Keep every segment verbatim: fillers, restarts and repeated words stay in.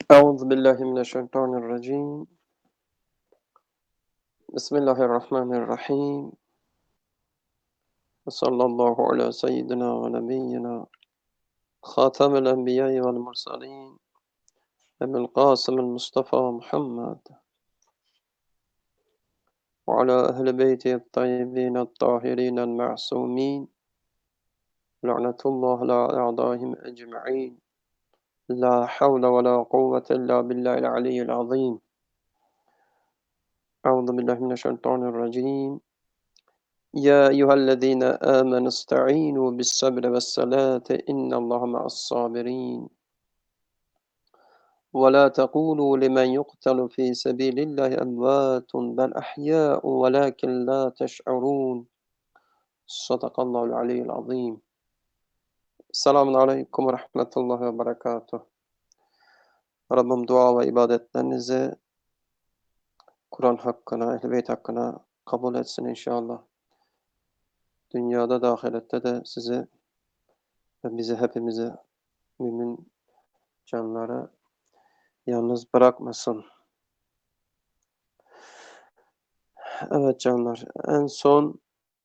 أعوذ بالله من الشيطان الرجيم. بسم الله الرحمن الرحيم. وصلى الله على سيدنا ونبينا خاتم الأنبياء والمرسلين أبي القاسم المصطفى محمد وعلى أهل بيته الطيبين الطاهرين المعصومين لعنة الله على أعدائهم أجمعين. لا حول ولا قوة إلا بالله العلي العظيم. أعوذ بالله من الشيطان الرجيم. يا أيها الذين آمنوا استعينوا بالصبر والصلاة إن الله مع الصابرين ولا تقولوا لمن يقتل في سبيل الله أموات بل أحياء ولكن لا تشعرون. صدق الله العلي العظيم. Selamun Aleyküm ve Rahmetullahi ve Berekatuh. Rabbim dua ve ibadetlerinizi Kur'an hakkına, Ehl-i Beyt hakkına kabul etsin inşallah. Dünyada da ahirette de sizi ve bizi hepimizi mümin canlara yalnız bırakmasın. Evet canlar, en son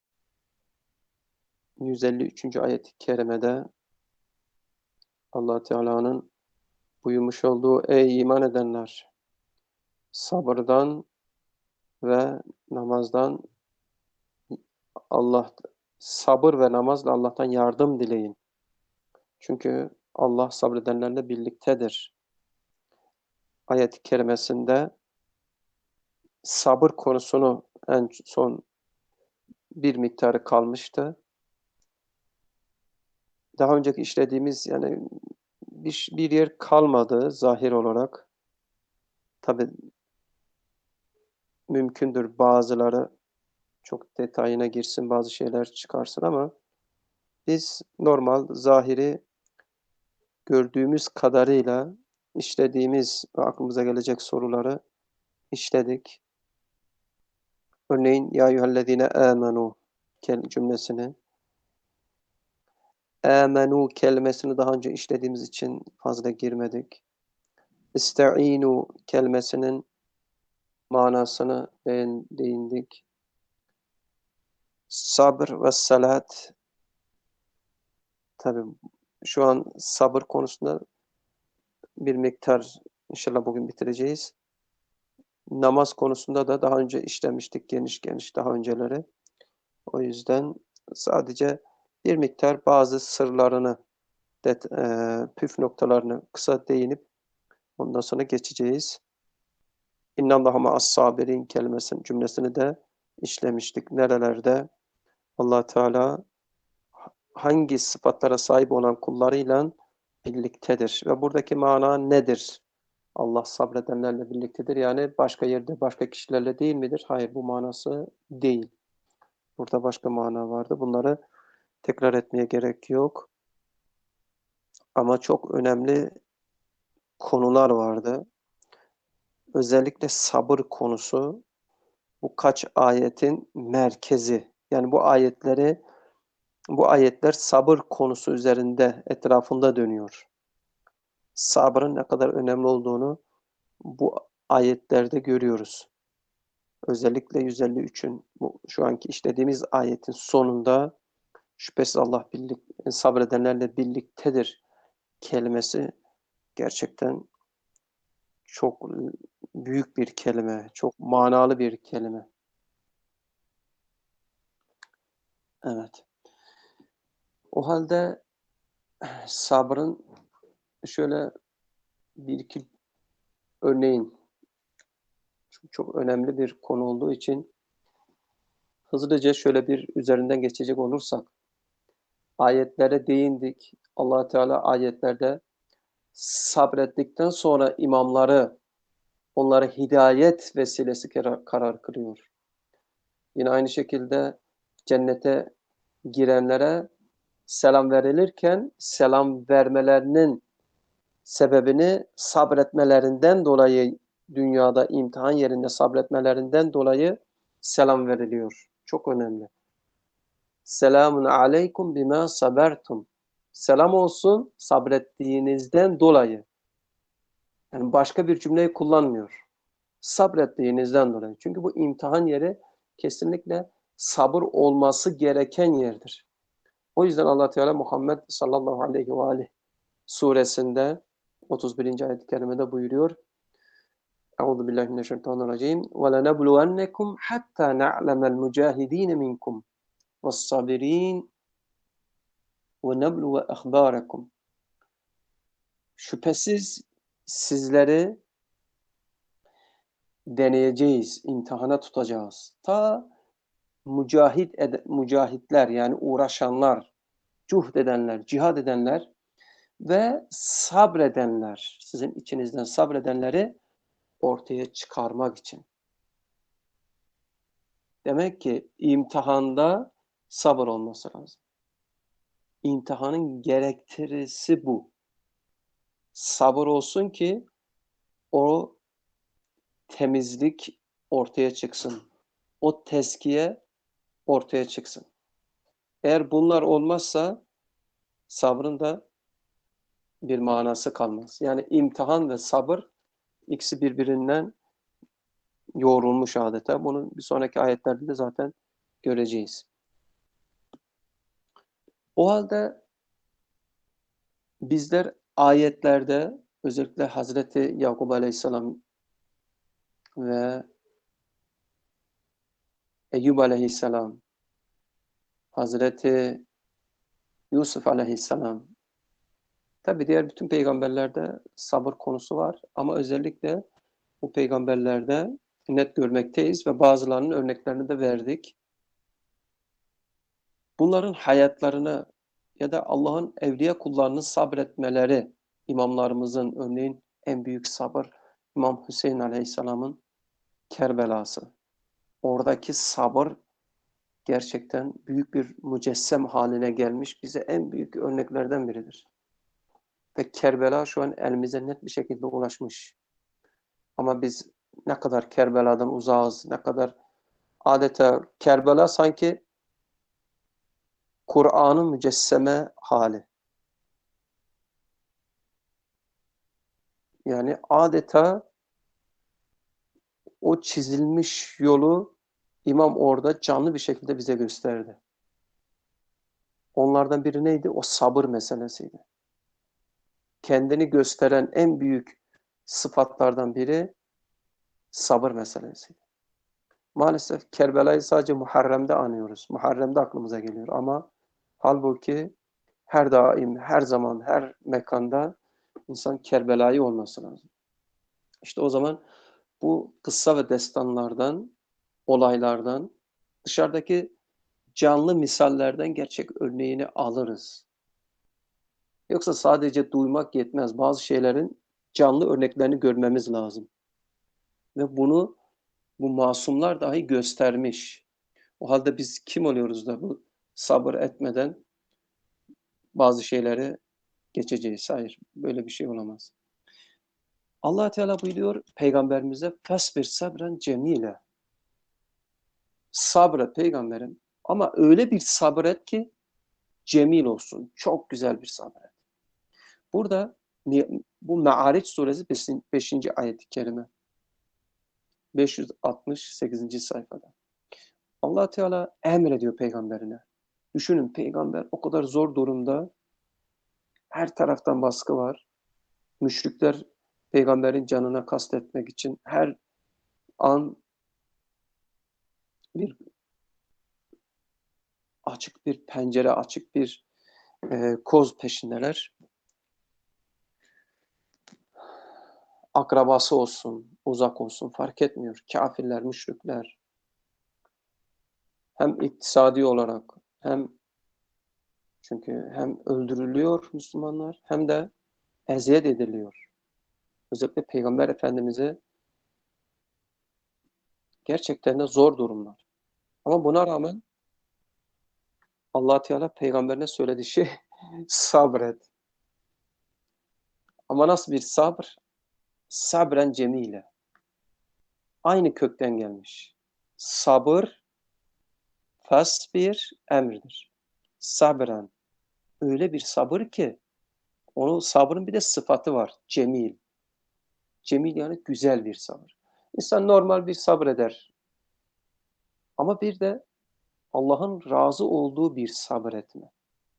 yüz elli üçüncü ayet-i kerimede Allah Teala'nın buyurmuş olduğu ey iman edenler, sabırdan ve namazdan Allah sabır ve namazla Allah'tan yardım dileyin. Çünkü Allah sabredenlerle birliktedir. Ayet-i kerimesinde sabır konusunu en son bir miktarı kalmıştı. Daha önceki işlediğimiz yani bir, bir yer kalmadı zahir olarak. Tabi mümkündür bazıları çok detayına girsin, bazı şeyler çıkarsın ama biz normal zahiri gördüğümüz kadarıyla işlediğimiz ve aklımıza gelecek soruları işledik. Örneğin ya eyyühellezine amenu cümlesini, amenu kelimesini daha önce işlediğimiz için fazla girmedik. İsta'inu kelimesinin manasını değindik. Sabır ve salat, tabii şu an sabır konusunda bir miktar inşallah bugün bitireceğiz. Namaz konusunda da daha önce işlemiştik geniş geniş daha önceleri. O yüzden sadece bir miktar bazı sırlarını, det, e, püf noktalarını kısa değinip ondan sonra geçeceğiz. İnnallâhe ma'as-sabirin kelimesinin cümlesini de işlemiştik. Nerelerde Allah Teala hangi sıfatlara sahip olan kullarıyla birliktedir ve buradaki mana nedir? Allah sabredenlerle birliktedir. Yani başka yerde başka kişilerle değil midir? Hayır, bu manası değil. Burada başka mana vardı. Bunları tekrar etmeye gerek yok. Ama çok önemli konular vardı. Özellikle sabır konusu bu kaç ayetin merkezi. Yani bu ayetleri bu ayetler sabır konusu üzerinde, etrafında dönüyor. Sabrın ne kadar önemli olduğunu bu ayetlerde görüyoruz. Özellikle yüz elli üçün bu şu anki işlediğimiz ayetin sonunda şüphesiz Allah birlik, sabredenlerle birliktedir kelimesi gerçekten çok büyük bir kelime, çok manalı bir kelime. Evet. O halde sabrın şöyle bir iki örneğin çok, çok önemli bir konu olduğu için hızlıca şöyle bir üzerinden geçecek olursak ayetlere değindik. Allah Teala ayetlerde sabrettikten sonra imamları onlara hidayet vesilesi karar, karar kılıyor. Yine aynı şekilde cennete girenlere selam verilirken selam vermelerinin sebebini sabretmelerinden dolayı dünyada imtihan yerinde sabretmelerinden dolayı selam veriliyor. Çok önemli. Selamun aleykum bima sabertum. Selam olsun sabrettiğinizden dolayı. Yani başka bir cümleyi kullanmıyor. Sabrettiğinizden dolayı. Çünkü bu imtihan yeri kesinlikle sabır olması gereken yerdir. O yüzden Allah Teala Muhammed sallallahu aleyhi ve aleyh suresinde otuz birinci ayet-i kerimede buyuruyor. Euzu billahi mineşşeytanirracim. Ve lenebluvennekum hatta na'lemel mücahidin minkum ve's-sabirin ve nebluve ahbarakum. Şüphesiz sizleri deneyeceğiz, imtihana tutacağız. Ta mücahit ed- mücahitler yani uğraşanlar, cuhd edenler, cihad edenler ve sabredenler, sizin içinizden sabredenleri ortaya çıkarmak için. Demek ki imtihanda sabır olması lazım. İmtihanın gerektirisi bu. Sabır olsun ki o temizlik ortaya çıksın. O tezkiye ortaya çıksın. Eğer bunlar olmazsa sabrın da bir manası kalmaz. Yani imtihan ve sabır ikisi birbirinden yoğrulmuş adeta. Bunu bir sonraki ayetlerde de zaten göreceğiz. O halde bizler ayetlerde özellikle Hazreti Yakup Aleyhisselam ve Eyyub Aleyhisselam, Hazreti Yusuf Aleyhisselam, tabi diğer bütün peygamberlerde sabır konusu var ama özellikle bu peygamberlerde net görmekteyiz ve bazılarının örneklerini de verdik. Bunların hayatlarını ya da Allah'ın evliya kullarının sabretmeleri, imamlarımızın örneğin en büyük sabır İmam Hüseyin Aleyhisselam'ın Kerbelası. Oradaki sabır gerçekten büyük bir mücessem haline gelmiş, bize en büyük örneklerden biridir. Ve Kerbela şu an elimize net bir şekilde ulaşmış. Ama biz ne kadar Kerbela'dan uzağız, ne kadar adeta Kerbela sanki Kur'an'ın mücesseme hali. Yani adeta o çizilmiş yolu İmam orada canlı bir şekilde bize gösterdi. Onlardan biri neydi? O sabır meselesiydi. Kendini gösteren en büyük sıfatlardan biri sabır meselesiydi. Maalesef Kerbela'yı sadece Muharrem'de anıyoruz. Muharrem'de aklımıza geliyor ama halbuki her daim, her zaman, her mekanda insan Kerbela'yı olması lazım. İşte o zaman bu kıssa ve destanlardan, olaylardan, dışarıdaki canlı misallerden gerçek örneğini alırız. Yoksa sadece duymak yetmez. Bazı şeylerin canlı örneklerini görmemiz lazım. Ve bunu bu masumlar dahi göstermiş. O halde biz kim oluyoruz da bu sabır etmeden bazı şeyleri geçeceğiz? Hayır, böyle bir şey olamaz. Allah Teala buyuruyor peygamberimize fasbir sabren cemile. Sabret peygamberim ama öyle bir sabret ki cemil olsun. Çok güzel bir sabret. Burada bu Me'ariç suresi beşinci ayet-i kerime. beş yüz altmış sekizinci sayfada. Allah Teala emrediyor peygamberine. Düşünün peygamber o kadar zor durumda. Her taraftan baskı var. Müşrikler peygamberin canına kastetmek için her an bir açık bir pencere, açık bir e, koz peşindeler. Akrabası olsun, uzak olsun fark etmiyor. Kafirler, müşrikler hem iktisadi olarak hem çünkü hem öldürülüyor Müslümanlar hem de eziyet ediliyor. Özellikle Peygamber Efendimiz'e gerçekten de zor durumlar. Ama buna rağmen Allah Teala peygamberine söylediği şey sabret. Ama nasıl bir sabır? Sabren cemile. Aynı kökten gelmiş. Sabır, fasbir, emrdir. Sabren. Öyle bir sabır ki, onun sabrın bir de sıfatı var. Cemil. Cemil yani güzel bir sabır. İnsan normal bir sabreder. Ama bir de Allah'ın razı olduğu bir sabretme.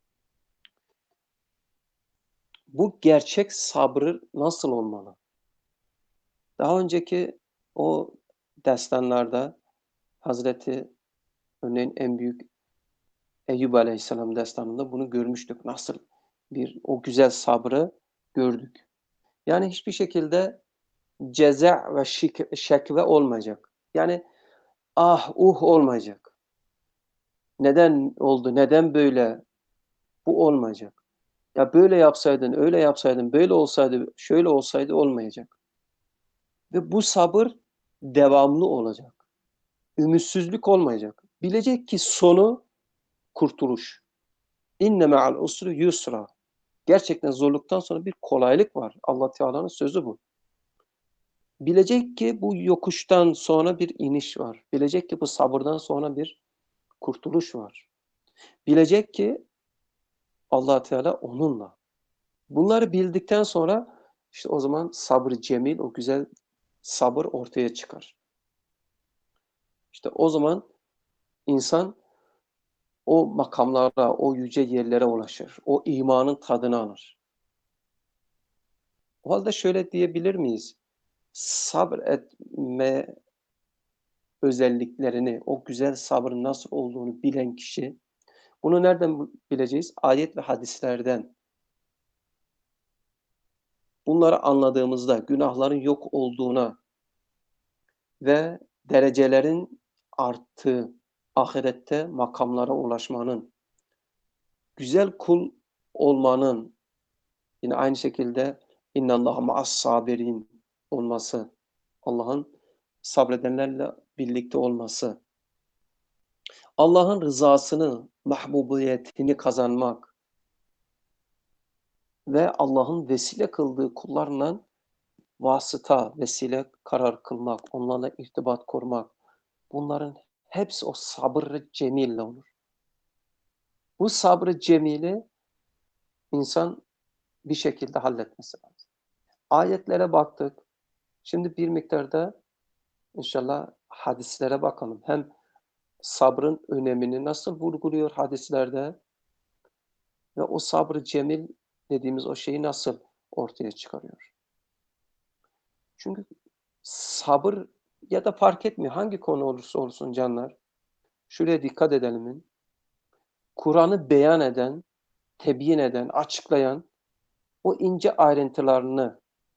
Bu gerçek sabrı nasıl olmalı? Daha önceki o destanlarda Hazreti örneğin en büyük Eyyub Aleyhisselam destanında bunu görmüştük. Nasıl bir o güzel sabrı gördük. Yani hiçbir şekilde ceza ve şik şekve olmayacak. Yani ah uh olmayacak. Neden oldu? Neden böyle? Bu olmayacak. Ya böyle yapsaydın, öyle yapsaydın, böyle olsaydı, şöyle olsaydı olmayacak. Ve bu sabır devamlı olacak. Ümitsizlik olmayacak. Bilecek ki sonu kurtuluş. İnne me'al usri yusra. Gerçekten zorluktan sonra bir kolaylık var. Allah Teala'nın sözü bu. Bilecek ki bu yokuştan sonra bir iniş var. Bilecek ki bu sabırdan sonra bir kurtuluş var. Bilecek ki Allah Teala onunla. Bunları bildikten sonra işte o zaman sabrı cemil, o güzel sabır ortaya çıkar. İşte o zaman insan o makamlara, o yüce yerlere ulaşır. O imanın tadını alır. O halde şöyle diyebilir miyiz? Sabretme özelliklerini, o güzel sabrın nasıl olduğunu bilen kişi, bunu nereden bileceğiz? Ayet ve hadislerden. Bunları anladığımızda günahların yok olduğuna ve derecelerin arttığı, ahirette makamlara ulaşmanın, güzel kul olmanın, yine aynı şekilde innallâhe ma'as-sabirin olması, Allah'ın sabredenlerle birlikte olması, Allah'ın rızasını, mahbubiyetini kazanmak ve Allah'ın vesile kıldığı kullarla vasıta, vesile karar kılmak, onlarla irtibat kurmak, bunların hepsi o sabrı cemille olur. Bu sabrı cemili insan bir şekilde halletmesi lazım. Ayetlere baktık. Şimdi bir miktarda inşallah hadislere bakalım. Hem sabrın önemini nasıl vurguluyor hadislerde ve o sabrı cemil dediğimiz o şeyi nasıl ortaya çıkarıyor. Çünkü sabır ya da fark etmiyor hangi konu olursa olsun canlar. Şuraya dikkat edelim. Kur'an'ı beyan eden, tebyin eden, açıklayan o ince ayrıntılarını,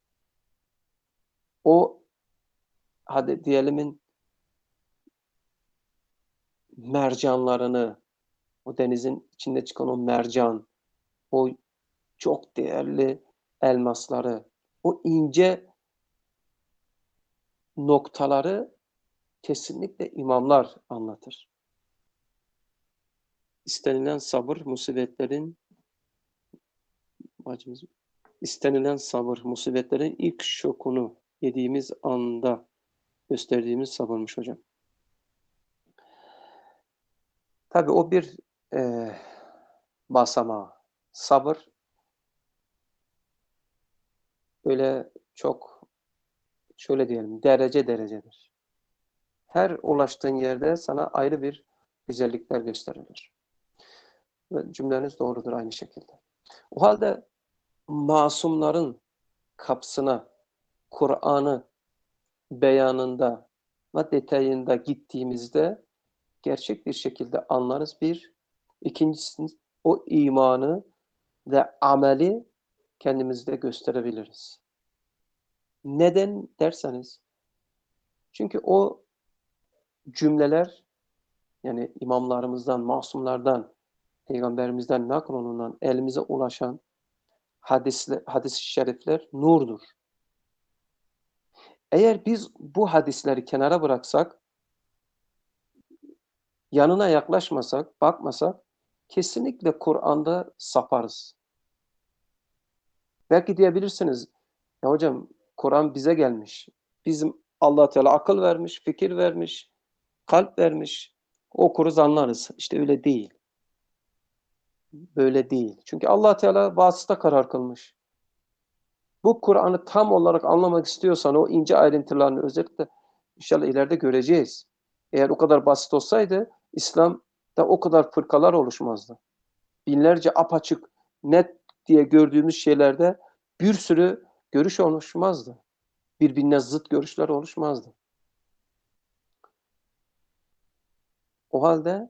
o hadi diyelim mercanlarını, o denizin içinde çıkan o mercan, o çok değerli elmasları, o ince noktaları kesinlikle imamlar anlatır. İstenilen sabır musibetlerin bacımız istenilen sabır musibetlerin ilk şokunu yediğimiz anda gösterdiğimiz sabırmış hocam. Tabii o bir e, basamağı. Sabır öyle çok şöyle diyelim derece derecedir. Her ulaştığın yerde sana ayrı bir güzellikler gösterilir. Ve cümleniz doğrudur aynı şekilde. O halde masumların kapısına Kur'an'ı beyanında ve detayında gittiğimizde gerçek bir şekilde anlarız. Bir, ikincisi o imanı ve ameli kendimizde gösterebiliriz. Neden derseniz, çünkü o cümleler yani imamlarımızdan, masumlardan, peygamberimizden naklolunan elimize ulaşan hadisler, hadis-i şerifler nurdur. Eğer biz bu hadisleri kenara bıraksak, yanına yaklaşmasak, bakmasak kesinlikle Kur'an'da saparız. Belki diyebilirsiniz, ya hocam Kur'an bize gelmiş. Bizim Allah Teala akıl vermiş, fikir vermiş, kalp vermiş. Okuruz anlarız. İşte öyle değil. Böyle değil. Çünkü Allah Teala vasıta karar kılmış. Bu Kur'an'ı tam olarak anlamak istiyorsan o ince ayrıntılarını özellikle inşallah ileride göreceğiz. Eğer o kadar basit olsaydı İslam'da o kadar fırkalar oluşmazdı. Binlerce apaçık, net diye gördüğümüz şeylerde bir sürü görüş oluşmazdı. Birbirine zıt görüşler oluşmazdı. O halde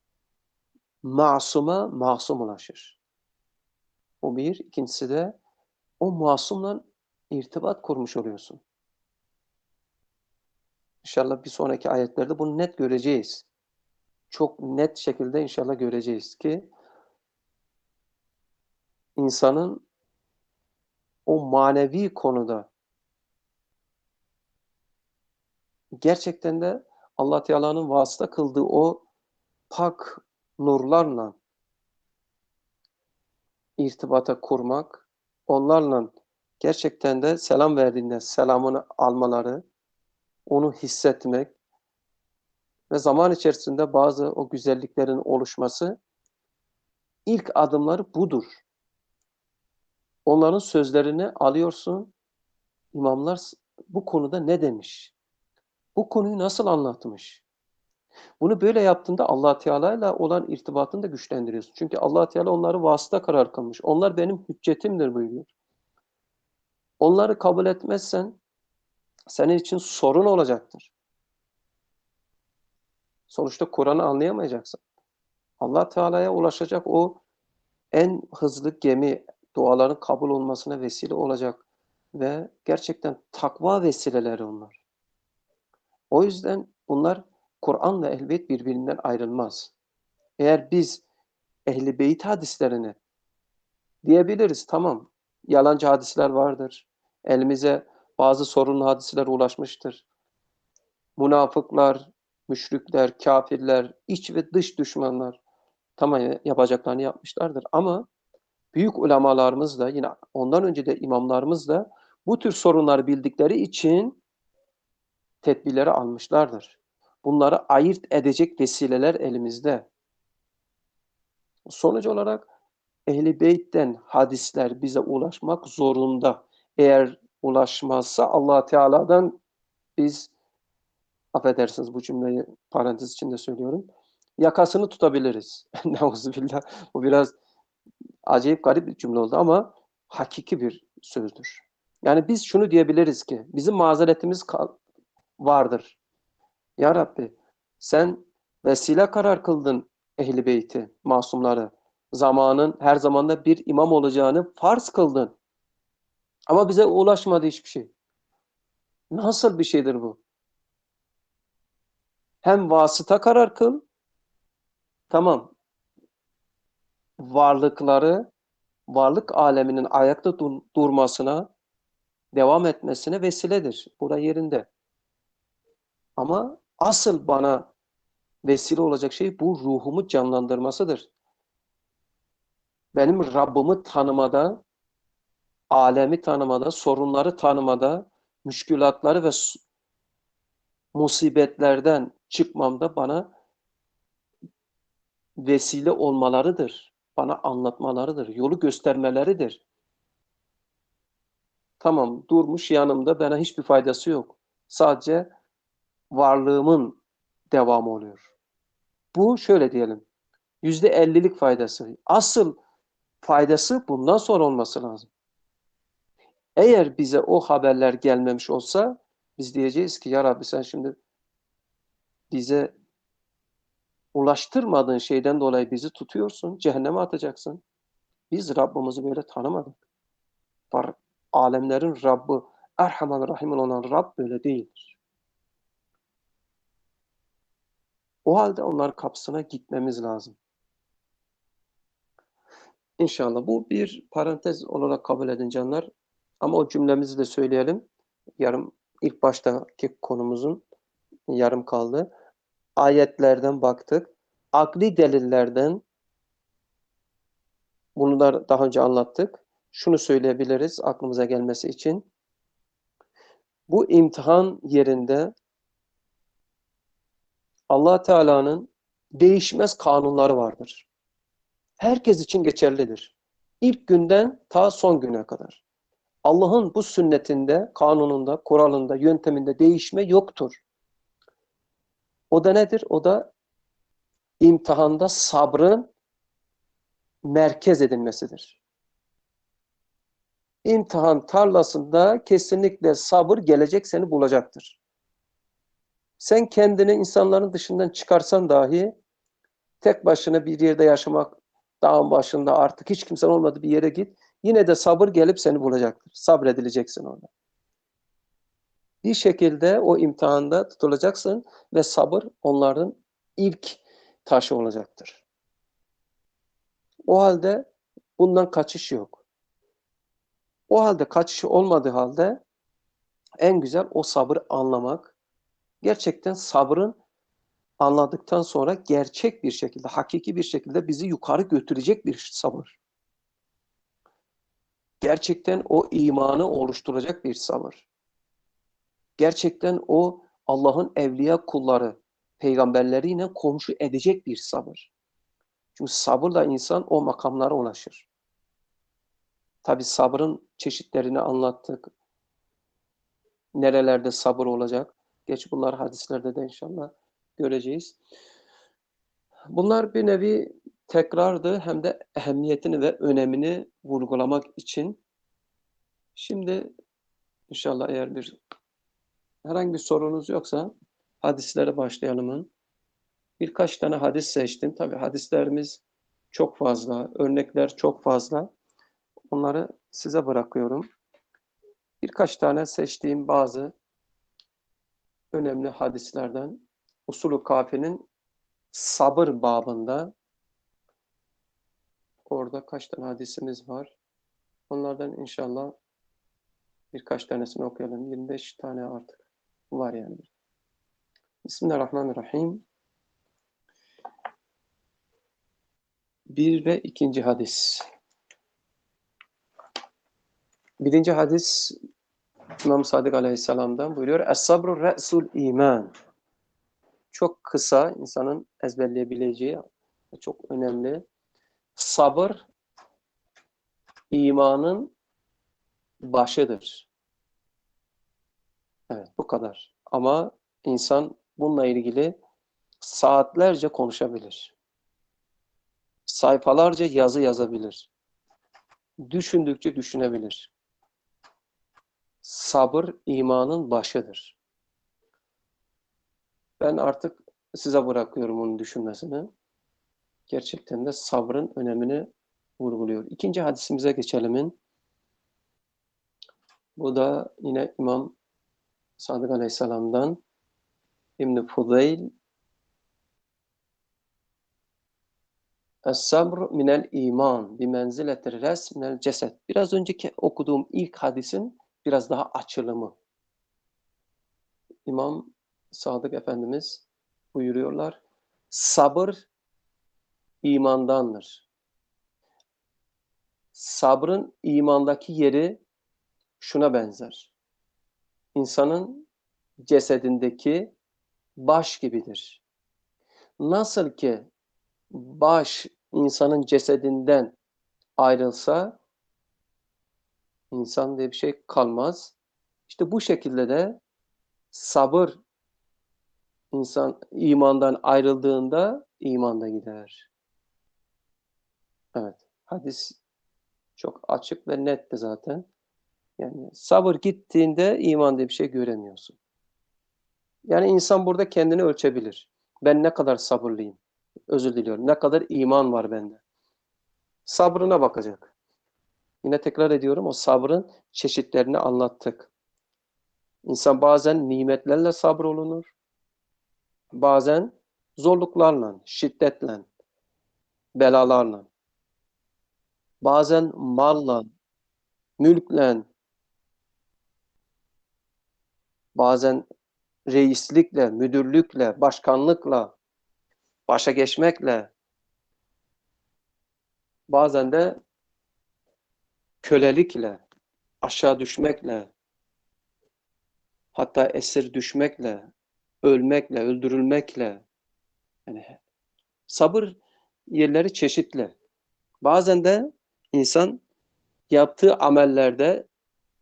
masuma masum ulaşır. O bir. İkincisi de o masumla irtibat kurmuş oluyorsun. İnşallah bir sonraki ayetlerde bunu net göreceğiz. Çok net şekilde inşallah göreceğiz ki insanın o manevi konuda gerçekten de Allah Teala'nın vasıta kıldığı o pak nurlarla irtibata kurmak, onlarla gerçekten de selam verdiğinde selamını almaları, onu hissetmek ve zaman içerisinde bazı o güzelliklerin oluşması ilk adımları budur. Onların sözlerini alıyorsun, imamlar bu konuda ne demiş? Bu konuyu nasıl anlatmış? Bunu böyle yaptığında Allah Teala ile olan irtibatını da güçlendiriyorsun. Çünkü Allah Teala onları vasıta karar kılmış. Onlar benim hüccetimdir buyuruyor. Onları kabul etmezsen senin için sorun olacaktır. Sonuçta Kur'an'ı anlayamayacaksın. Allah Teala'ya ulaşacak o en hızlı gemi duaların kabul olmasına vesile olacak ve gerçekten takva vesileleri onlar. O yüzden bunlar Kur'an'la Ehl-i Beyt birbirinden ayrılmaz. Eğer biz Ehl-i Beyt hadislerini diyebiliriz, tamam, yalancı hadisler vardır. Elimize bazı sorunlu hadisler ulaşmıştır. Münafıklar, müşrikler, kafirler, iç ve dış düşmanlar tamam yapacaklarını yapmışlardır. Ama büyük ulemalarımız da yine ondan önce de imamlarımız da bu tür sorunları bildikleri için tedbirleri almışlardır. Bunları ayırt edecek vesileler elimizde. Sonuç olarak Ehl-i Beyt'ten hadisler bize ulaşmak zorunda. Eğer ulaşmazsa Allah Teala'dan biz, affedersiniz bu cümleyi parantez içinde söylüyorum, yakasını tutabiliriz. Neuzubillah. Bu biraz acayip garip bir cümle oldu ama hakiki bir sözdür. Yani biz şunu diyebiliriz ki bizim mazeretimiz vardır. Ya Rabbi sen vesile karar kıldın Ehl-i Beyt'i, masumları. Zamanın her zamanda bir imam olacağını farz kıldın. Ama bize ulaşmadı hiçbir şey. Nasıl bir şeydir bu? Hem vasıta karar kıl, tamam, varlıkları, varlık aleminin ayakta dur durmasına, devam etmesine vesiledir. Bura yerinde. Ama asıl bana vesile olacak şey bu ruhumu canlandırmasıdır. Benim Rabbimi tanımada, alemi tanımada, sorunları tanımada, müşkülatları ve musibetlerden çıkmamda bana vesile olmalarıdır. Bana anlatmalarıdır. Yolu göstermeleridir. Tamam, durmuş yanımda, bana hiçbir faydası yok. Sadece varlığımın devamı oluyor. Bu şöyle diyelim, yüzde ellilik faydası. Asıl faydası bundan sonra olması lazım. Eğer bize o haberler gelmemiş olsa biz diyeceğiz ki ya Rabbi sen şimdi bize ulaştırmadığın şeyden dolayı bizi tutuyorsun, cehenneme atacaksın. Biz Rabbimizi böyle tanımadık. Var, alemlerin Rabbi, Erhaman Rahim olan Rab böyle değildir. O halde onların kapısına gitmemiz lazım. İnşallah bu bir parantez olarak kabul edin canlar. Ama o cümlemizi de söyleyelim. Yarım ilk baştaki konumuzun yarım kaldı. Ayetlerden baktık. Akli delillerden bunu da daha önce anlattık. Şunu söyleyebiliriz aklımıza gelmesi için. Bu imtihan yerinde Allah Teala'nın değişmez kanunları vardır. Herkes için geçerlidir. İlk günden ta son güne kadar. Allah'ın bu sünnetinde, kanununda, kuralında, yönteminde değişme yoktur. O da nedir? O da imtihanda sabrın merkez edilmesidir. İmtihan tarlasında kesinlikle sabır gelecek, seni bulacaktır. Sen kendini insanların dışından çıkarsan dahi tek başına bir yerde yaşamak, dağın başında artık hiç kimsenin olmadığı bir yere git. Yine de sabır gelip seni bulacaktır. Sabredileceksin orada. Bir şekilde o imtihanda tutulacaksın ve sabır onların ilk taşı olacaktır. O halde bundan kaçış yok. O halde kaçış olmadığı halde en güzel o sabrı anlamak. Gerçekten sabrın anladıktan sonra gerçek bir şekilde, hakiki bir şekilde bizi yukarı götürecek bir sabır. Gerçekten o imanı oluşturacak bir sabır. Gerçekten o Allah'ın evliya kulları, peygamberleriyle komşu edecek bir sabır. Çünkü sabırla insan o makamlara ulaşır. Tabi sabrın çeşitlerini anlattık. Nerelerde sabır olacak? Geç bunlar hadislerde de inşallah göreceğiz. Bunlar bir nevi tekrardı, hem de ehemmiyetini ve önemini vurgulamak için. Şimdi inşallah eğer bir herhangi bir sorunuz yoksa hadislere başlayalım. Birkaç tane hadis seçtim. Tabii hadislerimiz çok fazla, örnekler çok fazla. Onları size bırakıyorum. Birkaç tane seçtiğim bazı önemli hadislerden Usul-ü Kafi'nin sabır babında orada kaç tane hadisimiz var. Onlardan inşallah birkaç tanesini okuyalım. yirmi beş tane artık var yani. Bismillahirrahmanirrahim. Bir ve ikinci hadis. Birinci hadis İmam Sadık Aleyhisselam'dan buyuruyor. Es-sabru re'sul iman. Çok kısa, insanın ezberleyebileceği, çok önemli. Sabır imanın başıdır. Evet, bu kadar. Ama insan bununla ilgili saatlerce konuşabilir. Sayfalarca yazı yazabilir. Düşündükçe düşünebilir. Sabır imanın başıdır. Ben artık size bırakıyorum onun düşünmesini. Gerçekten de sabrın önemini vurguluyor. İkinci hadisimize geçelim. Bu da yine İmam Sadık Aleyhisselam'dan İbn-i Fudayl. Es-sabr minel iman bimenziletir res minel ceset. Biraz önceki okuduğum ilk hadisin biraz daha açılımı. İmam Sadık Efendimiz buyuruyorlar. Sabır imandandır. Sabrın imandaki yeri şuna benzer. İnsanın cesedindeki baş gibidir. Nasıl ki baş insanın cesedinden ayrılsa insan diye bir şey kalmaz. İşte bu şekilde de sabır insan imandan ayrıldığında iman da gider. Evet. Hadis çok açık ve netti zaten. Yani sabır gittiğinde iman diye bir şey göremiyorsun. Yani insan burada kendini ölçebilir. Ben ne kadar sabırlıyım? Özür diliyorum. Ne kadar iman var bende? Sabrına bakacak. Yine tekrar ediyorum, o sabrın çeşitlerini anlattık. İnsan bazen nimetlerle sabrolunur. Bazen zorluklarla, şiddetle, belalarla. Bazen malla, mülkle, bazen reislikle, müdürlükle, başkanlıkla, başa geçmekle, bazen de kölelikle, aşağı düşmekle, hatta esir düşmekle, ölmekle, öldürülmekle. Yani sabır yerleri çeşitli. Bazen de insan yaptığı amellerde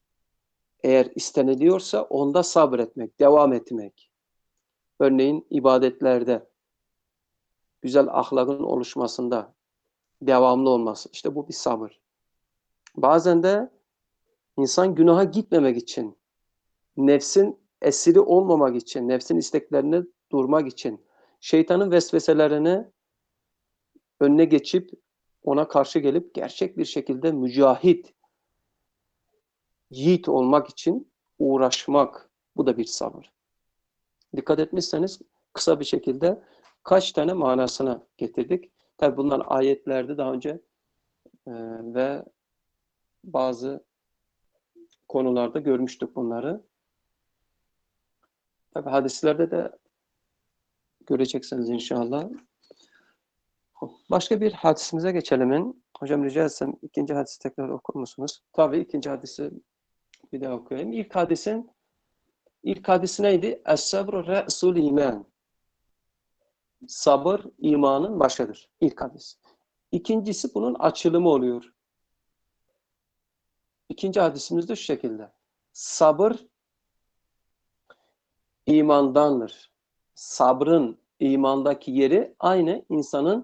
eğer isteniliyorsa onda sabretmek, devam etmek. Örneğin ibadetlerde, güzel ahlakın oluşmasında, devamlı olması. İşte bu bir sabır. Bazen de insan günaha gitmemek için, nefsin esiri olmamak için, nefsin isteklerini durmak için, şeytanın vesveselerini önüne geçip, ona karşı gelip gerçek bir şekilde mücahit, yiğit olmak için uğraşmak. Bu da bir sabır. Dikkat etmişseniz kısa bir şekilde kaç tane manasına getirdik. Tabi bunlar ayetlerde daha önce e, ve bazı konularda görmüştük bunları. Tabi hadislerde de göreceksiniz inşallah. Başka bir hadisimize geçelim. Hocam rica etsem ikinci hadisi tekrar okur musunuz? Tabii ikinci hadisi bir daha okuyayım. İlk hadisin ilk hadisi neydi? Es-sabru re'sul iman. Sabır imanın başıdır. İlk hadis. İkincisi bunun açılımı oluyor. İkinci hadisimiz de şu şekilde. Sabır imandandır. Sabrın imandaki yeri aynı insanın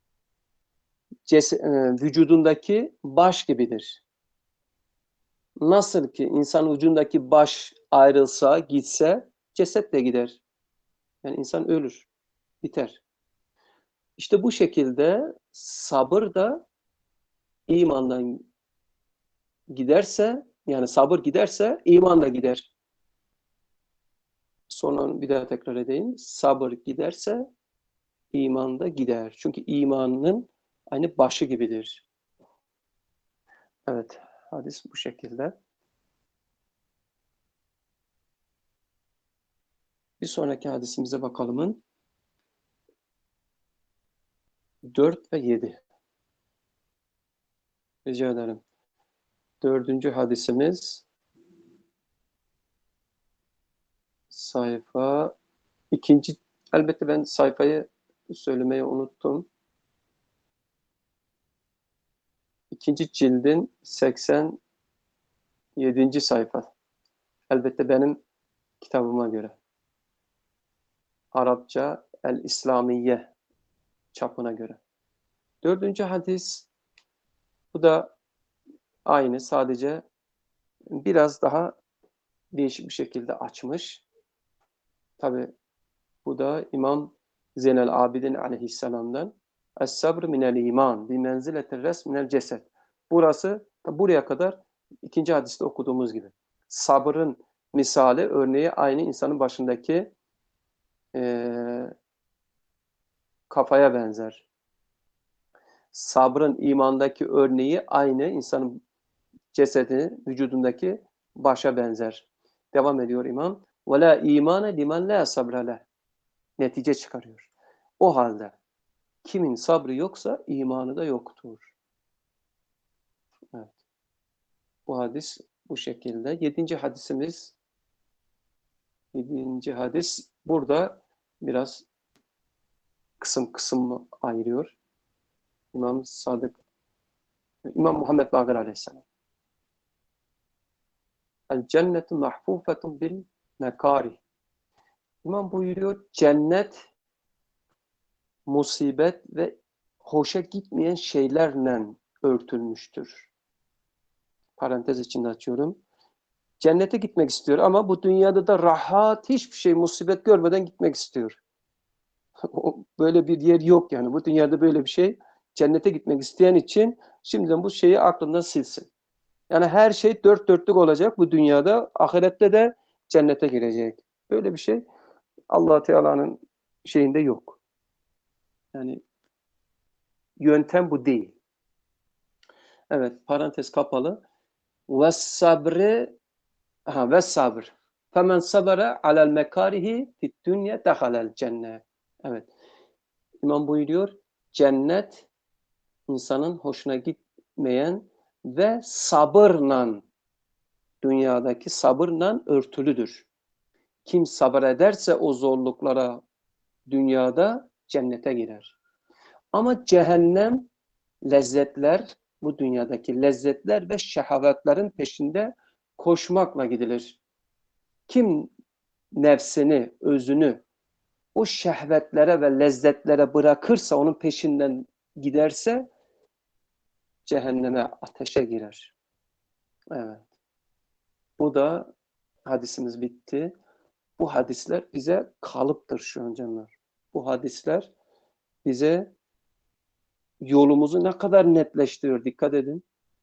vücudundaki baş gibidir. Nasıl ki insan vücudundaki baş ayrılsa, gitse ceset de gider. Yani insan ölür, biter. İşte bu şekilde sabır da imandan giderse, yani sabır giderse iman da gider. Sonra bir daha tekrar edeyim. Sabır giderse iman da gider. Çünkü imanın aynı başı gibidir. Evet, hadis bu şekilde. Bir sonraki hadisimize bakalım. dört ve yedi. Rica ederim. Dördüncü hadisimiz sayfa ikinci, elbette ben sayfayı söylemeyi unuttum. İkinci cildin seksen yedinci sayfa. Elbette benim kitabıma göre. Arapça El-İslamiye çapına göre. Dördüncü hadis, bu da aynı, sadece biraz daha değişik bir şekilde açmış. Tabi bu da İmam Zeynel Abidin aleyhisselam'dan Es-sabr minel iman bi menziletir res minel ceset. Burası buraya kadar ikinci hadiste okuduğumuz gibi. Sabrın misali, örneği aynı insanın başındaki e, kafaya benzer. Sabrın imandaki örneği aynı insanın cesedi, vücudundaki başa benzer. Devam ediyor İmam. وَلَا اِيمَانَ لِمَنْ لَا صَبْرَ لَهِ. Netice çıkarıyor. O halde kimin sabrı yoksa imanı da yoktur. Evet. Bu hadis bu şekilde. Yedinci hadisimiz yedinci hadis burada biraz kısım kısım ayırıyor. İmam Sadık İmam Muhammed Bakır Aleyhisselam. El cennetu mahfufetun bil mekari. İmam buyuruyor, cennet musibet ve hoşa gitmeyen şeylerle örtülmüştür. Parantez içinde açıyorum. Cennete gitmek istiyor ama bu dünyada da rahat, hiçbir şey musibet görmeden gitmek istiyor. Böyle bir yer yok yani. Bu dünyada böyle bir şey. Cennete gitmek isteyen için şimdiden bu şeyi aklından silsin. Yani her şey dört dörtlük olacak bu dünyada. Ahirette de cennete girecek. Böyle bir şey Allah Teala'nın şeyinde yok. Yani yöntem bu değil. Evet, parantez kapalı. Ve sabre aha ve sabr. Femen sabara alel mekarihi fit dünya dehalel cennet. Evet. İmam buyuruyor, cennet insanın hoşuna gitmeyen ve sabırla, dünyadaki sabırla örtülüdür. Kim sabır ederse o zorluklara dünyada cennete girer. Ama cehennem lezzetler, bu dünyadaki lezzetler ve şehvetlerin peşinde koşmakla gidilir. Kim nefsini, özünü o şehvetlere ve lezzetlere bırakırsa, onun peşinden giderse cehenneme, ateşe girer. Evet. Bu da hadisimiz bitti. Bu hadisler bize kalıptır şu an canlar. Bu hadisler bize yolumuzu ne kadar netleştiriyor. Dikkat edin.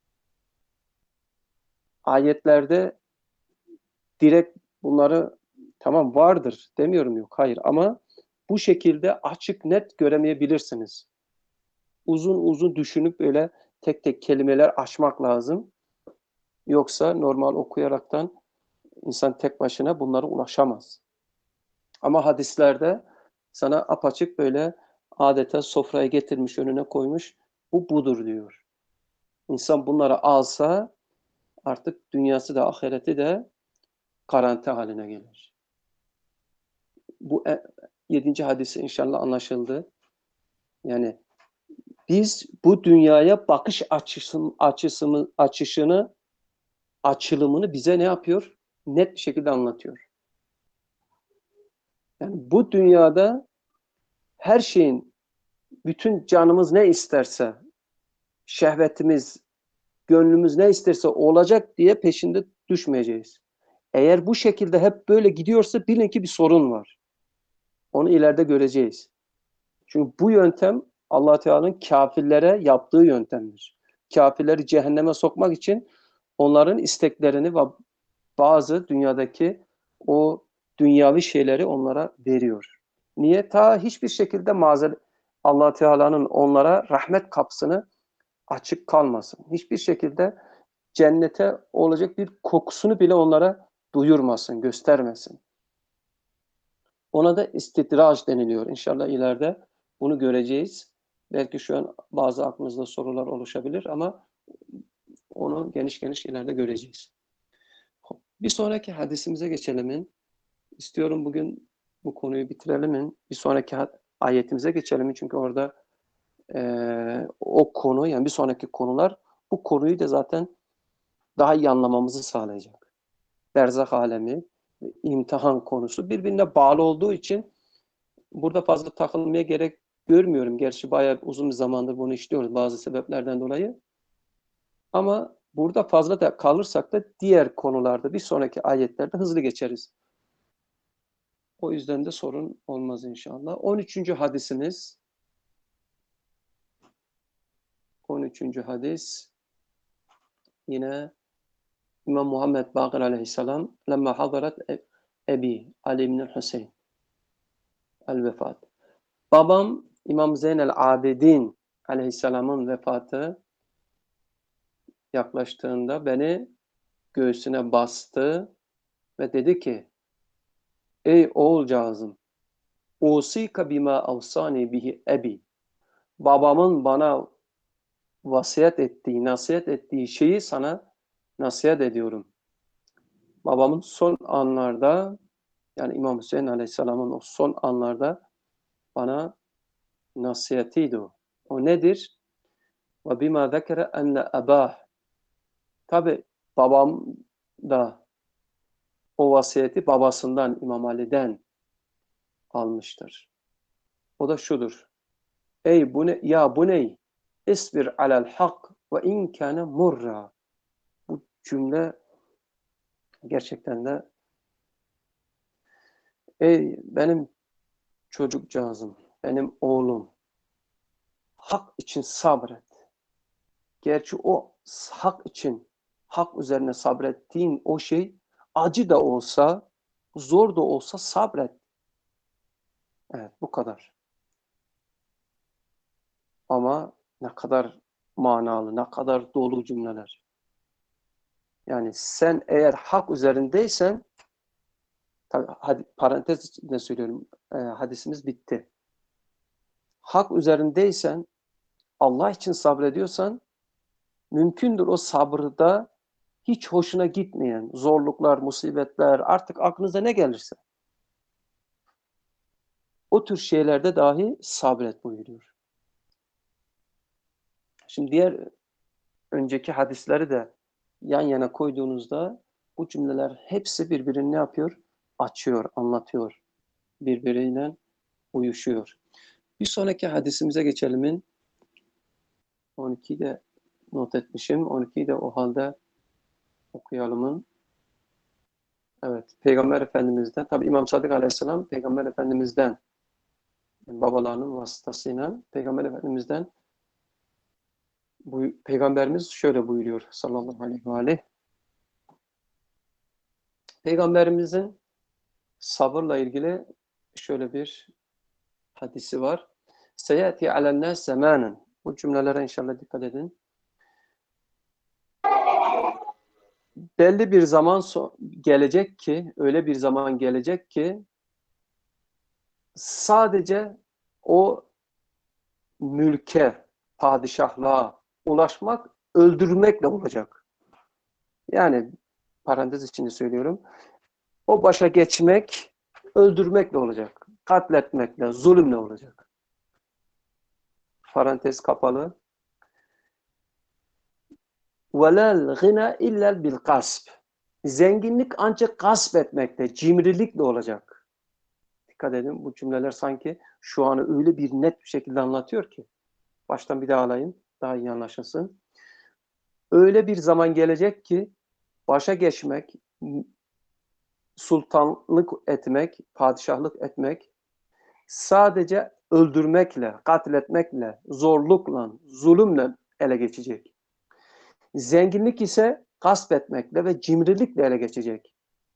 Ayetlerde direkt bunları tamam vardır demiyorum, yok. Hayır, ama bu şekilde açık net göremeyebilirsiniz. Uzun uzun düşünüp böyle tek tek kelimeler açmak lazım. Yoksa normal okuyaraktan insan tek başına bunlara ulaşamaz. Ama hadislerde sana apaçık böyle adeta sofraya getirmiş, önüne koymuş. Bu budur diyor. İnsan bunları alsa artık dünyası da ahireti de garanti haline gelir. Bu yedinci hadisi inşallah anlaşıldı. Yani biz bu dünyaya bakış açısını, açısını, açışını, açılımını bize ne yapıyor? Net bir şekilde anlatıyor. Yani bu dünyada her şeyin, bütün canımız ne isterse, şehvetimiz, gönlümüz ne isterse olacak diye peşinde düşmeyeceğiz. Eğer bu şekilde hep böyle gidiyorsa bilin ki bir sorun var. Onu ileride göreceğiz. Çünkü bu yöntem Allah Teala'nın kafirlere yaptığı yöntemdir. Kafirleri cehenneme sokmak için onların isteklerini ve bazı dünyadaki o dünyavi şeyleri onlara veriyor. Niye? Ta hiçbir şekilde mazeret Allah Teala'nın onlara rahmet kapısını açık kalmasın. Hiçbir şekilde cennete olacak bir kokusunu bile onlara duyurmasın, göstermesin. Ona da istidraç deniliyor. İnşallah ileride bunu göreceğiz. Belki şu an bazı aklınızda sorular oluşabilir ama onu geniş geniş ileride göreceğiz. Bir sonraki hadisimize geçelim. İstiyorum bugün bu konuyu bitirelim. Bir sonraki ayetimize geçelim. Çünkü orada e, o konu, yani bir sonraki konular bu konuyu da zaten daha iyi anlamamızı sağlayacak. Berzah alemi, imtihan konusu birbirine bağlı olduğu için burada fazla takılmaya gerek görmüyorum. Gerçi bayağı uzun bir zamandır bunu işliyoruz bazı sebeplerden dolayı. Ama burada fazla da kalırsak da diğer konularda, bir sonraki ayetlerde hızlı geçeriz. O yüzden de sorun olmaz inşallah. on üçüncü hadisimiz. on üçüncü hadis. Yine İmam Muhammed Baqir aleyhisselam lemma hadarat Ebi Ali ibn Hüseyin el-vefat. Babam İmam Zeynel Abidin aleyhisselamın vefatı yaklaştığında beni göğsüne bastı ve dedi ki: ey oğulcağızım, usika bima avsani bihi ebi. Babamın bana vasiyet ettiği, nasihat ettiği şeyi sana nasihat ediyorum. Babamın son anlarda, yani İmam Hüseyin Aleyhisselam'ın o son anlarda bana nasihatiydi o. O nedir? Ve bima zekere enne ebah. Tabi babam da o vasiyeti babasından, İmam Ali'den almıştır. O da şudur: ey bu ne, ya bu ney? İsbir alel hak ve in kâne murra. Bu cümle gerçekten de, ey benim çocukcağızım, benim oğlum, hak için sabret. Gerçi o hak için, hak üzerine sabrettiğin o şey acı da olsa, zor da olsa sabret. Evet, bu kadar. Ama ne kadar manalı, ne kadar dolu cümleler. Yani sen eğer hak üzerindeysen, tabii hadi, parantez içinde söylüyorum, e, hadisimiz bitti. Hak üzerindeysen, Allah için sabrediyorsan, mümkündür o sabrda hiç hoşuna gitmeyen zorluklar, musibetler, artık aklınıza ne gelirse, o tür şeylerde dahi sabret buyuruyor. Şimdi diğer önceki hadisleri de yan yana koyduğunuzda Bu cümleler hepsi birbirini ne yapıyor? Açıyor, anlatıyor. Birbiriyle uyuşuyor. Bir sonraki hadisimize geçelim. on ikiyi de not etmişim. on ikiyi de o halde okuyalım. Evet, Peygamber Efendimiz'den, tabi İmam Sadık Aleyhisselam Peygamber Efendimiz'den, yani babalarının vasıtasıyla Peygamber Efendimiz'den bu, Peygamberimiz şöyle buyuruyor sallallahu aleyhi ve aleyh. Peygamberimizin sabırla ilgili şöyle bir hadisi var. Seyati alennâs zemanen. Bu cümlelere inşallah dikkat edin. Belli bir zaman gelecek ki, öyle bir zaman gelecek ki sadece o mülke, padişahlığa ulaşmak öldürmekle olacak. Yani parantez içinde söylüyorum. O başa geçmek öldürmekle olacak. Katletmekle, zulümle olacak. Parantez kapalı. وَلَا الْغِنَى اِلَّا بِالْقَاسْبِ. Zenginlik ancak gasp etmekle, cimrilikle olacak. Dikkat edin, bu cümleler sanki şu anı öyle bir net bir şekilde anlatıyor ki. Baştan bir daha alayım, daha iyi anlaşılsın. Öyle bir zaman gelecek ki başa geçmek, sultanlık etmek, padişahlık etmek sadece öldürmekle, katletmekle, zorlukla, zulümle ele geçecek. Zenginlik ise gasp etmekle ve cimrilikle ele geçecek.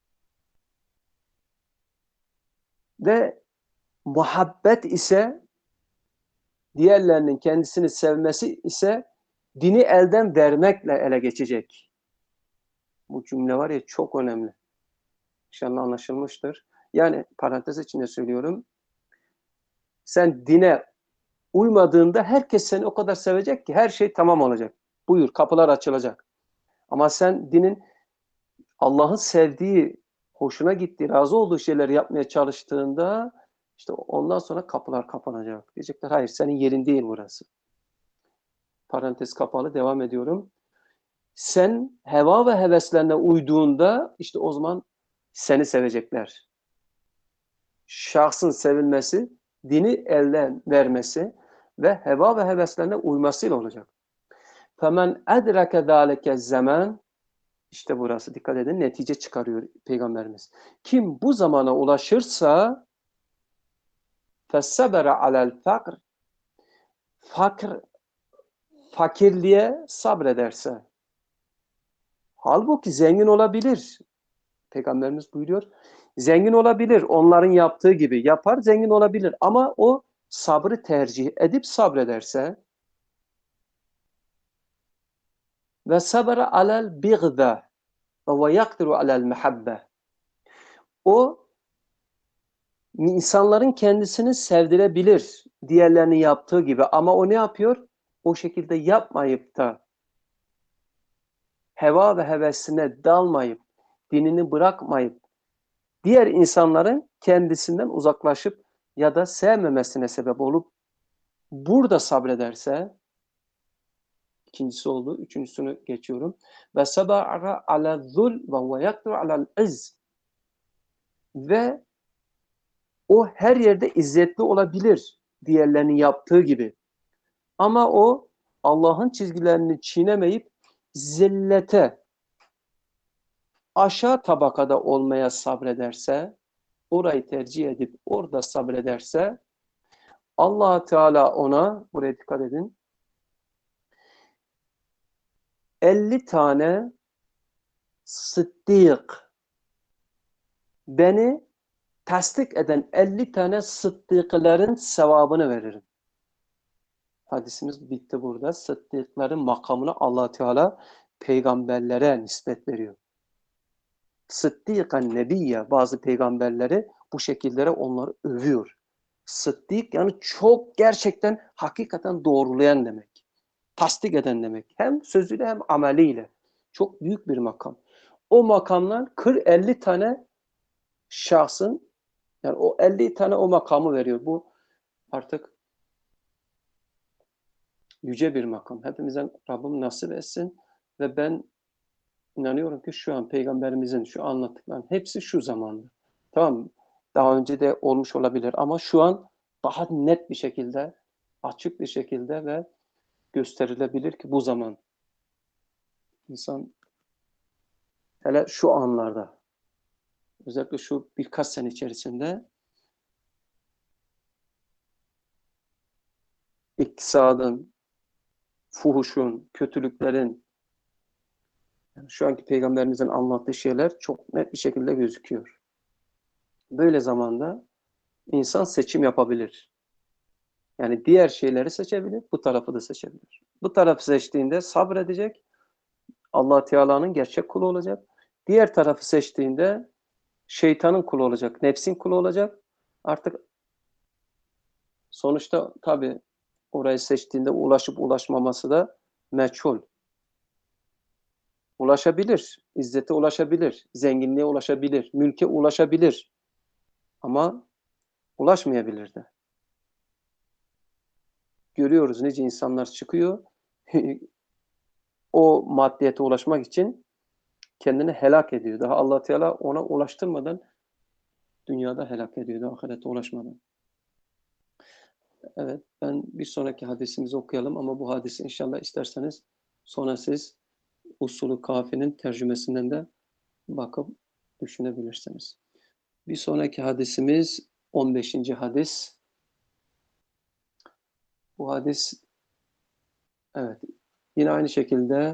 Ve muhabbet ise, diğerlerinin kendisini sevmesi ise dini elden vermekle ele geçecek. Bu cümle var ya, çok önemli. İnşallah anlaşılmıştır. Yani parantez içinde söylüyorum. Sen dine uymadığında herkes seni o kadar sevecek ki her şey tamam olacak. Buyur, kapılar açılacak. Ama sen dinin Allah'ın sevdiği, hoşuna gittiği, razı olduğu şeyleri yapmaya çalıştığında işte ondan sonra kapılar kapanacak. Diyecekler hayır, senin yerin değil burası. Parantez kapalı, devam ediyorum. Sen heva ve heveslerine uyduğunda işte o zaman seni sevecekler. Şahsın sevilmesi, dini elden vermesi ve heva ve heveslerine uymasıyla olacak. فَمَنْ اَدْرَكَ ذَٰلِكَ الزَّمَانِ. İşte burası, dikkat edin, netice çıkarıyor Peygamberimiz. Kim bu zamana ulaşırsa فَالسَّبَرَ عَلَى الْفَقْرِ, fakir, fakirliğe sabrederse. Halbuki zengin olabilir. Peygamberimiz buyuruyor. Zengin olabilir. Onların yaptığı gibi yapar, zengin olabilir. Ama o sabrı tercih edip sabrederse ve sabara alel bighda ve yakdiru alel mehabbe. O insanların kendisini sevdirebilir diğerlerinin yaptığı gibi, ama o ne yapıyor? O şekilde yapmayıp da heva ve hevesine dalmayıp, dinini bırakmayıp diğer insanların kendisinden uzaklaşıp ya da sevmemesine sebep olup burada sabrederse, ikincisi oldu, üçüncüsünü geçiyorum. Ve sabara ala zul ve yakdiru alel izz. Ve o her yerde izzetli olabilir diğerlerinin yaptığı gibi. Ama o Allah'ın çizgilerini çiğnemeyip zillete, aşağı tabakada olmaya sabrederse, orayı tercih edip orada sabrederse Allah Teala ona, buraya dikkat edin, elli tane sıddık, beni tasdik eden elli tane sıddıkların sevabını veririm. Hadisimiz bitti burada. Sıddıkların makamını Allah Teala peygamberlere nispet veriyor. Sıddıkan nebiyye, bazı peygamberleri bu şekillere onları övüyor. Sıddık yani çok gerçekten hakikaten doğrulayan demek. Tasdik eden demek. Hem sözüyle hem ameliyle. Çok büyük bir makam. O makamlar kırk elli tane şahsın, yani o elli tane o makamı veriyor. Bu artık yüce bir makam. Hepimizden Rabbim nasip etsin ve ben İnanıyorum ki şu an Peygamberimizin şu anlattıklarının hepsi şu zamanda. Tamam mı? Daha önce de olmuş olabilir ama şu an daha net bir şekilde, açık bir şekilde ve gösterilebilir ki bu zaman insan hele şu anlarda, özellikle şu birkaç sene içerisinde iktisadın, fuhuşun, kötülüklerin, yani şu anki Peygamberimizin anlattığı şeyler çok net bir şekilde gözüküyor. Böyle zamanda insan seçim yapabilir. Yani diğer şeyleri seçebilir, bu tarafı da seçebilir. Bu tarafı seçtiğinde sabredecek, Allah Teala'nın gerçek kulu olacak. Diğer tarafı seçtiğinde şeytanın kulu olacak, nefsin kulu olacak. Artık sonuçta tabii orayı seçtiğinde ulaşıp ulaşmaması da meçhul. Ulaşabilir, izzete ulaşabilir, zenginliğe ulaşabilir, mülke ulaşabilir. Ama ulaşmayabilir de. Görüyoruz nice insanlar çıkıyor, o maddiyete ulaşmak için kendini helak ediyor. Daha Allah Teala ona ulaştırmadan dünyada helak ediyor, ahirete ulaşmadan. Evet, ben bir sonraki hadisimizi okuyalım ama bu hadisi inşallah isterseniz sonra siz Usulü Kafi'nin tercümesinden de bakıp düşünebilirsiniz. Bir sonraki hadisimiz on beşinci hadis. Bu hadis evet yine aynı şekilde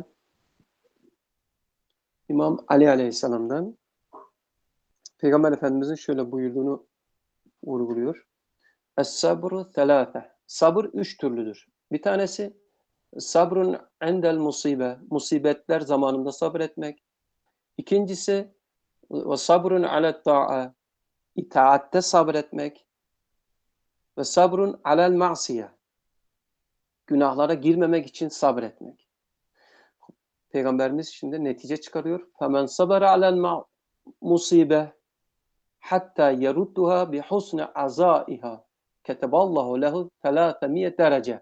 İmam Ali Aleyhisselam'dan Peygamber Efendimizin şöyle buyurduğunu vurguluyor. Es-sabru thelâfe. Sabır üç türlüdür. Bir tanesi sabrun endel musibe. Musibetler zamanında sabretmek. İkincisi ve sabrun alet ta'a. İtaatte sabretmek. Ve sabrun alel ma'siye. Günahlara girmemek için sabretmek. Peygamberimiz şimdi netice çıkarıyor. Femen sabara alel musibe hatta yerudduha bi husni azaiha. Keteballahu lehu selâsemiyye derece.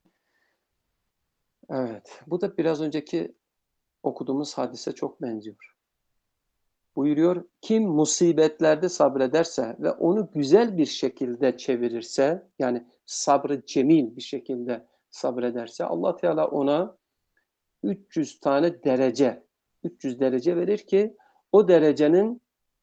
Evet, bu da biraz önceki okuduğumuz hadise çok benziyor. Buyuruyor, kim musibetlerde sabrederse ve onu güzel bir şekilde çevirirse, yani sabrı cemil bir şekilde sabrederse, Allah Teala ona üç yüz tane derece, üç yüz derece verir ki o derecenin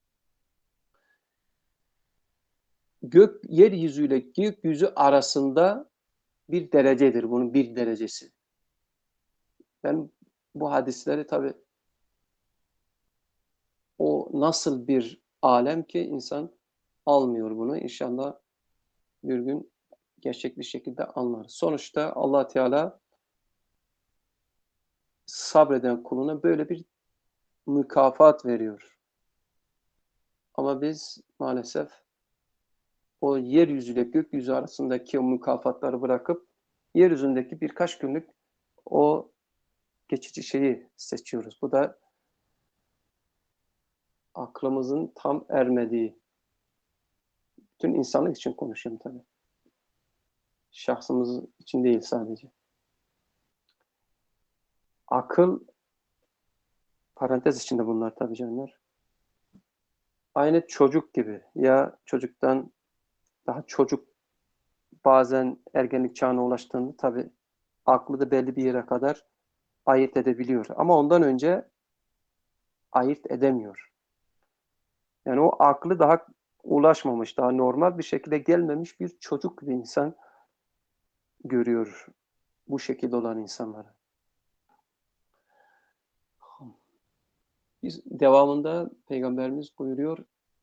gök yeryüzüyle gökyüzü arasında bir derecedir, bunun bir derecesi. Ben bu hadisleri tabii o nasıl bir alem ki insan almıyor bunu. İnşallah bir gün gerçek bir şekilde anlarız. Sonuçta Allah Teala sabreden kuluna böyle bir mükafat veriyor. Ama biz maalesef o yeryüzüyle gökyüzü arasındaki o mükafatları bırakıp yeryüzündeki birkaç günlük o geçici şeyi seçiyoruz. Bu da aklımızın tam ermediği. Bütün insanlık için konuşuyorum tabii. Şahsımız için değil sadece. Akıl, parantez içinde bunlar tabii canlar. Aynı çocuk gibi. Ya çocuktan daha çocuk bazen ergenlik çağına ulaştığında tabii aklı da belli bir yere kadar ayırt edebiliyor. Ama ondan önce ayırt edemiyor. Yani o aklı daha ulaşmamış, daha normal bir şekilde gelmemiş bir çocuk bir insan görüyor bu şekilde olan insanları. Biz devamında Peygamberimiz buyuruyor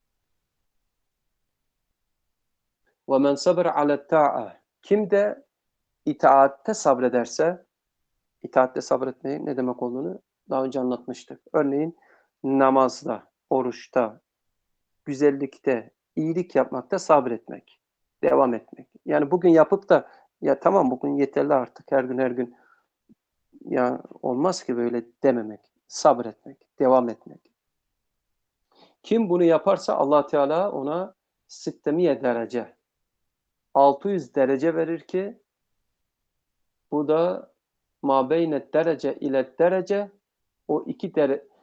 وَمَنْ صَبَرَ عَلَى التَّاءَ Kim de itaatte sabrederse, itaatte sabretmeyi ne demek olduğunu daha önce anlatmıştık. Örneğin namazda, oruçta, güzellikte, iyilik yapmakta sabretmek, devam etmek. Yani bugün yapıp da ya tamam bugün yeterli artık her gün her gün ya olmaz ki böyle dememek, sabretmek, devam etmek. Kim bunu yaparsa Allah Teala ona sittemiye derece, altı yüz derece verir ki bu da ma beynet derece ile derece o iki derece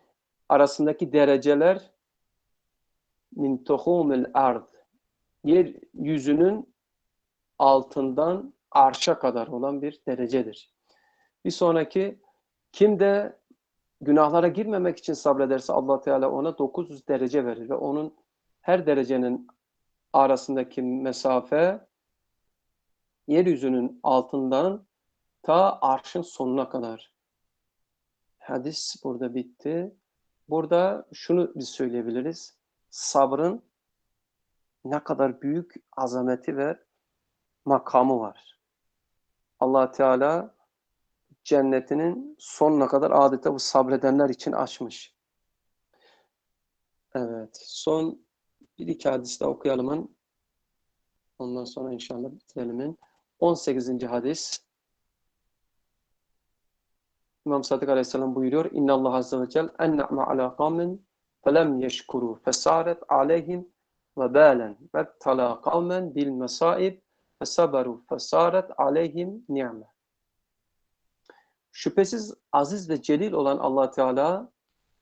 arasındaki dereceler min tohumil ard, yeryüzünün altından arşa kadar olan bir derecedir. Bir sonraki, kim de günahlara girmemek için sabrederse Allah Teala ona dokuz yüz derece verir ve onun her derecenin arasındaki mesafe yeryüzünün altından ta arşın sonuna kadar. Hadis burada bitti. Burada şunu biz söyleyebiliriz. Sabrın ne kadar büyük azameti ve makamı var. Allah Teala cennetinin sonuna kadar adeta bu sabredenler için açmış. Evet. Son bir iki hadis daha okuyalım. Ondan sonra inşallah bitirelim. on sekizinci hadis. İmam Sadık Aleyhisselam buyuruyor. İnna Allah Azze ve Celle en'a'ma ala kavmin felem yeşkuru fesaret aleyhim ve balen ve tala kavmen bil mesaib fesaberu fesaret aleyhim ni'me. Şüphesiz aziz ve celil olan Allah Teala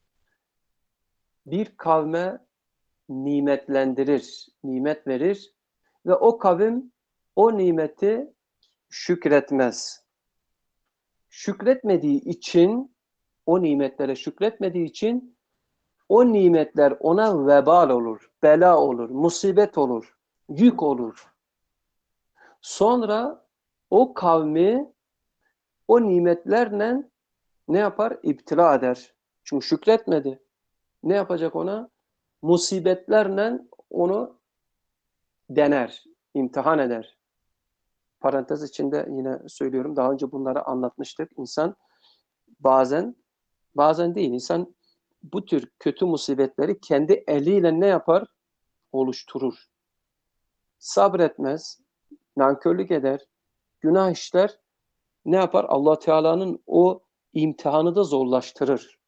bir kavme nimetlendirir, nimet verir ve o kavim o nimeti şükretmez. Şükretmediği için, o nimetlere şükretmediği için o nimetler ona vebal olur, bela olur, musibet olur, yük olur. Sonra o kavmi o nimetlerle ne yapar? İptila eder. Çünkü şükretmedi. Ne yapacak ona? Musibetlerle onu dener, imtihan eder. Parantez içinde yine söylüyorum. Daha önce bunları anlatmıştık. İnsan bazen, bazen değil, insan bu tür kötü musibetleri kendi eliyle ne yapar? Oluşturur. Sabretmez, nankörlük eder, günah işler. Ne yapar? Allah Teala'nın o imtihanı da zorlaştırır.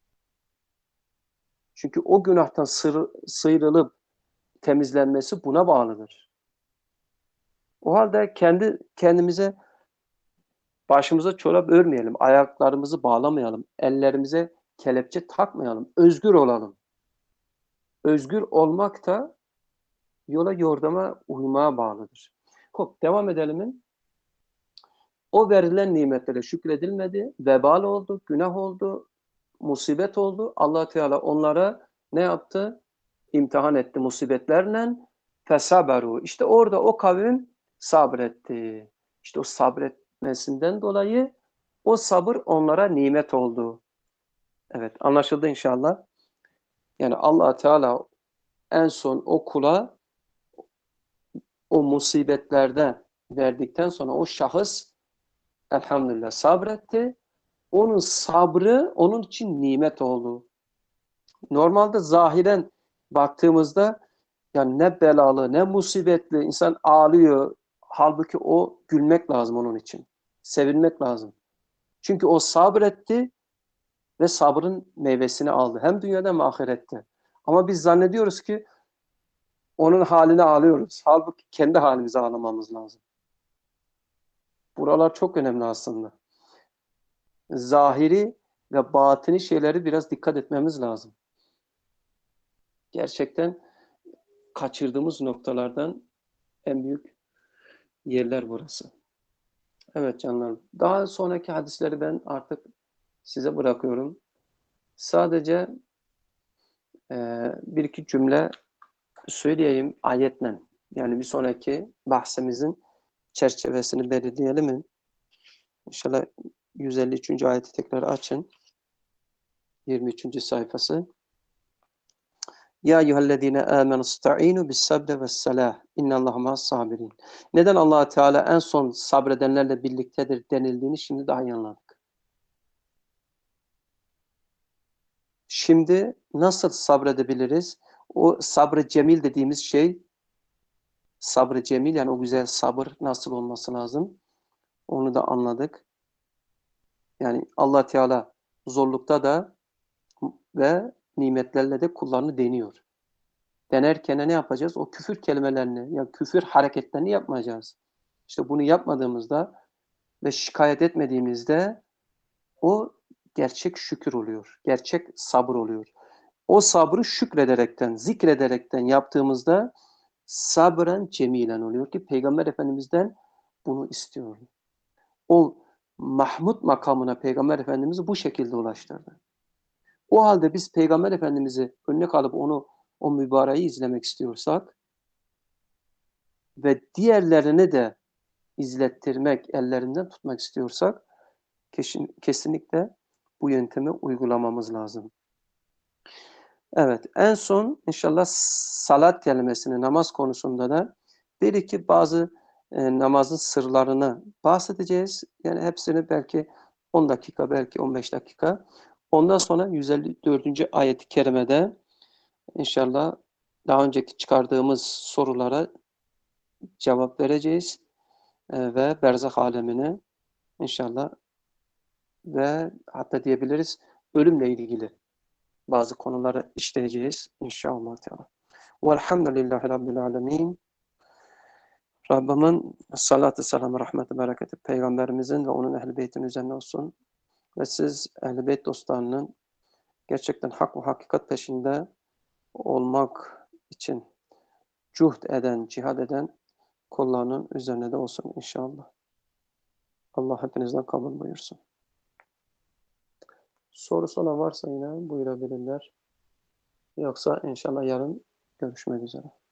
Çünkü o günahtan sıyrılıp temizlenmesi buna bağlıdır. O halde kendi kendimize başımıza çorap örmeyelim, ayaklarımızı bağlamayalım, ellerimize kelepçe takmayalım, özgür olalım. Özgür olmak da yola yordama uymaya bağlıdır. Hop, devam edelim. O verilen nimetlere şükredilmedi, vebal oldu, günah oldu, musibet oldu. Allah Teala onlara ne yaptı? İmtihan etti musibetlerle. Fesaberu. İşte orada o kavim sabretti. İşte o sabretmesinden dolayı o sabır onlara nimet oldu. Evet, anlaşıldı inşallah. Yani Allah Teala en son o kula o musibetlerde verdikten sonra o şahıs elhamdülillah sabretti. Onun sabrı onun için nimet oldu. Normalde zahiren baktığımızda yani ne belalı, ne musibetli, insan ağlıyor. Halbuki o gülmek lazım onun için. Sevinmek lazım. Çünkü o sabretti ve sabrın meyvesini aldı. Hem dünyada hem ahirette. Ama biz zannediyoruz ki onun haline ağlıyoruz. Halbuki kendi halimize ağlamamız lazım. Buralar çok önemli aslında. Zahiri ve batini şeyleri biraz dikkat etmemiz lazım. Gerçekten kaçırdığımız noktalardan en büyük yerler burası. Evet canlarım. Daha sonraki hadisleri ben artık size bırakıyorum. Sadece e, bir iki cümle söyleyeyim ayetle. Yani bir sonraki bahsimizin çerçevesini belirleyelim mi? İnşallah yüz elli üçüncü ayeti tekrar açın. yirmi üçüncü sayfası. Ya eyyühellezine amenu sta'inu bis sabri ves salah. İnnallâhe ma'as sabirin. Neden Allah Teala en son sabredenlerle birliktedir denildiğini şimdi daha iyi anladık. Şimdi nasıl sabredebiliriz? O sabrı cemil dediğimiz şey, sabrı cemil yani o güzel sabır nasıl olması lazım? Onu da anladık. Yani Allah Teala zorlukta da ve nimetlerle de kullarını deniyor. Denerken ne yapacağız? O küfür kelimelerini, yani küfür hareketlerini yapmayacağız. İşte bunu yapmadığımızda ve şikayet etmediğimizde o gerçek şükür oluyor. Gerçek sabır oluyor. O sabrı şükrederekten, zikrederekten yaptığımızda sabren cemilen oluyor ki Peygamber Efendimiz'den bunu istiyor. O Mahmud makamına Peygamber Efendimiz'i bu şekilde ulaştırdı. O halde biz Peygamber Efendimiz'i örnek alıp onu, o mübareği izlemek istiyorsak ve diğerlerini de izlettirmek, ellerinden tutmak istiyorsak kesin, kesinlikle bu yöntemi uygulamamız lazım. Evet, en son inşallah salat kelimesini namaz konusunda da bir iki bazı e, namazın sırlarını bahsedeceğiz. Yani hepsini belki on dakika, belki on beş dakika. Ondan sonra yüz elli dördüncü ayet-i kerimede inşallah daha önceki çıkardığımız sorulara cevap vereceğiz. E, ve berzah alemini inşallah ve hatta diyebiliriz ölümle ilgili bazı konuları işleyeceğiz inşallah. Velhamdülillahi Rabbil alemin. Rabbimin salatü selamı, rahmeti, bereketi Peygamberimizin ve onun ehl-i beytinin üzerine olsun. Ve siz ehl-i beyt dostlarının gerçekten hak ve hakikat peşinde olmak için cuhd eden, cihad eden kullarının üzerine de olsun inşallah. Allah hepinizden kabul buyursun. Sorusu olan varsa yine buyurabilirler. Yoksa inşallah yarın görüşmek üzere.